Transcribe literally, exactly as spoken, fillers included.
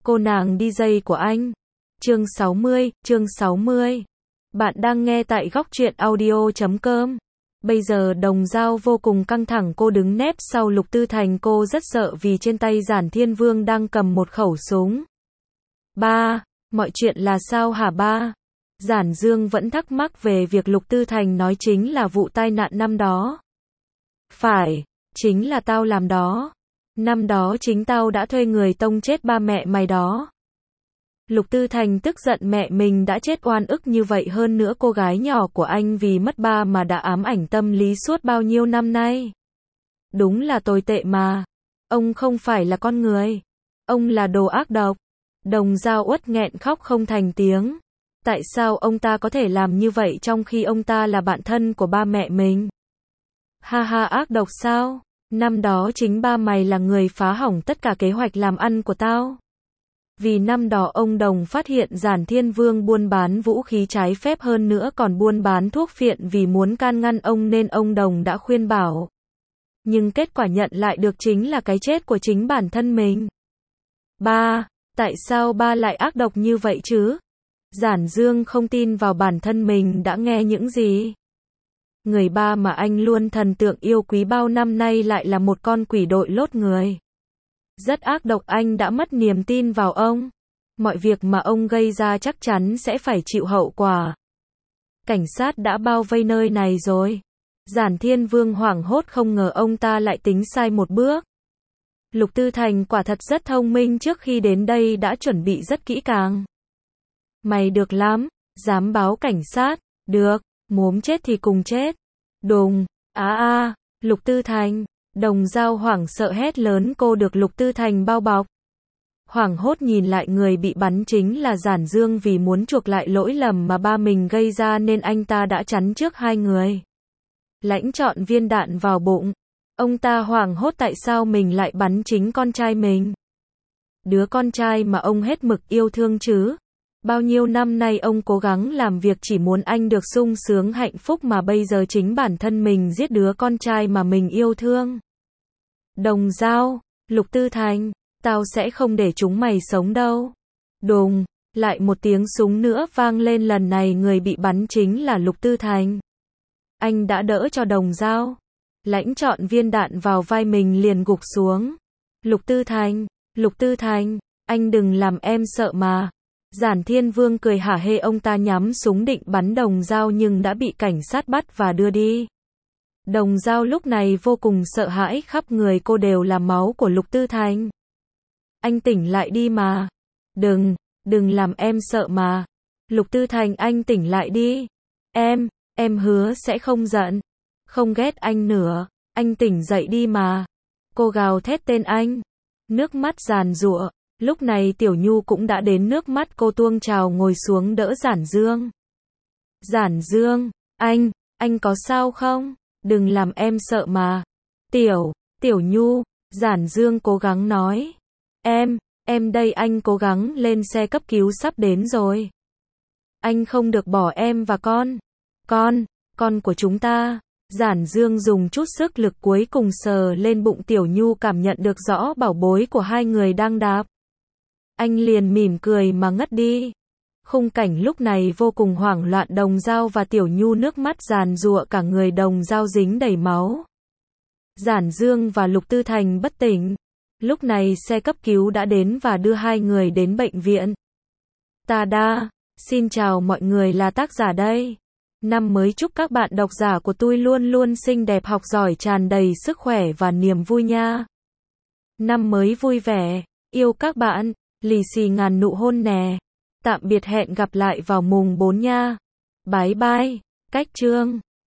Cô nàng đi dây của anh. Chương sáu mươi, chương sáu mươi. Bạn đang nghe tại góc truyện audio chấm com. Bây giờ Đồng Dao vô cùng căng thẳng, cô đứng nép sau Lục Tư Thành, cô rất sợ vì trên tay Giản Thiên Vương đang cầm một khẩu súng. Ba, mọi chuyện là sao hả ba? Giản Dương vẫn thắc mắc về việc Lục Tư Thành nói chính là vụ tai nạn năm đó. Phải, chính là tao làm đó. Năm đó chính tao đã thuê người tông chết ba mẹ mày đó. Lục Tư Thành tức giận mẹ mình đã chết oan ức như vậy, hơn nữa cô gái nhỏ của anh vì mất ba mà đã ám ảnh tâm lý suốt bao nhiêu năm nay. Đúng là tồi tệ mà. Ông không phải là con người. Ông là đồ ác độc. Đồng Dao uất nghẹn khóc không thành tiếng. Tại sao ông ta có thể làm như vậy trong khi ông ta là bạn thân của ba mẹ mình? Ha ha, ác độc sao? Năm đó chính ba mày là người phá hỏng tất cả kế hoạch làm ăn của tao. Vì năm đó ông Đồng phát hiện Giản Thiên Vương buôn bán vũ khí trái phép, hơn nữa còn buôn bán thuốc phiện, vì muốn can ngăn ông nên ông Đồng đã khuyên bảo. Nhưng kết quả nhận lại được chính là cái chết của chính bản thân mình. Ba, tại sao ba lại ác độc như vậy chứ? Giản Dương không tin vào bản thân mình đã nghe những gì. Người ba mà anh luôn thần tượng yêu quý bao năm nay lại là một con quỷ đội lốt người. Rất ác độc, anh đã mất niềm tin vào ông. Mọi việc mà ông gây ra chắc chắn sẽ phải chịu hậu quả. Cảnh sát đã bao vây nơi này rồi. Giản Thiên Vương hoảng hốt, không ngờ ông ta lại tính sai một bước. Lục Tư Thành quả thật rất thông minh, trước khi đến đây đã chuẩn bị rất kỹ càng. Mày được lắm, dám báo cảnh sát, được, muốn chết thì cùng chết. Đùng, á a, Lục Tư Thành. Đồng Dao hoảng sợ hét lớn, cô được Lục Tư Thành bao bọc. Hoảng hốt nhìn lại, người bị bắn chính là Giản Dương, vì muốn chuộc lại lỗi lầm mà ba mình gây ra nên anh ta đã chắn trước hai người. Lãnh chọn viên đạn vào bụng. Ông ta hoảng hốt, tại sao mình lại bắn chính con trai mình? Đứa con trai mà ông hết mực yêu thương chứ. Bao nhiêu năm nay ông cố gắng làm việc chỉ muốn anh được sung sướng hạnh phúc, mà bây giờ chính bản thân mình giết đứa con trai mà mình yêu thương. Đồng Dao, Lục Tư Thành, tao sẽ không để chúng mày sống đâu. Đùng, lại một tiếng súng nữa vang lên, lần này người bị bắn chính là Lục Tư Thành. Anh đã đỡ cho Đồng Dao. Lãnh chọn viên đạn vào vai mình liền gục xuống. Lục Tư Thành, Lục Tư Thành, anh đừng làm em sợ mà. Giản Thiên Vương cười hả hê, ông ta nhắm súng định bắn Đồng Dao nhưng đã bị cảnh sát bắt và đưa đi. Đồng Dao lúc này vô cùng sợ hãi, khắp người cô đều là máu của Lục Tư Thành. Anh tỉnh lại đi mà. Đừng, đừng làm em sợ mà. Lục Tư Thành, anh tỉnh lại đi. Em, em hứa sẽ không giận, không ghét anh nữa. Anh tỉnh dậy đi mà. Cô gào thét tên anh. Nước mắt giàn giụa. Lúc này Tiểu Nhu cũng đã đến, nước mắt cô tuôn trào, ngồi xuống đỡ Giản Dương. Giản Dương, anh, anh có sao không? Đừng làm em sợ mà. Tiểu, Tiểu Nhu, Giản Dương cố gắng nói. Em, em đây, anh cố gắng lên xe cấp cứu sắp đến rồi. Anh không được bỏ em và con. Con, con của chúng ta. Giản Dương dùng chút sức lực cuối cùng sờ lên bụng Tiểu Nhu, cảm nhận được rõ bảo bối của hai người đang đạp. Anh liền mỉm cười mà ngất đi. Khung cảnh lúc này vô cùng hoảng loạn, Đồng Dao và Tiểu Nhu nước mắt giàn giụa, cả người Đồng Dao dính đầy máu. Giản Dương và Lục Tư Thành bất tỉnh. Lúc này xe cấp cứu đã đến và đưa hai người đến bệnh viện. Tada, xin chào mọi người, là tác giả đây. Năm mới chúc các bạn độc giả của tôi luôn luôn xinh đẹp, học giỏi, tràn đầy sức khỏe và niềm vui nha. Năm mới vui vẻ, yêu các bạn, lì xì ngàn nụ hôn nè. Tạm biệt, hẹn gặp lại vào mùng bốn nha. Bye bye, cách chương.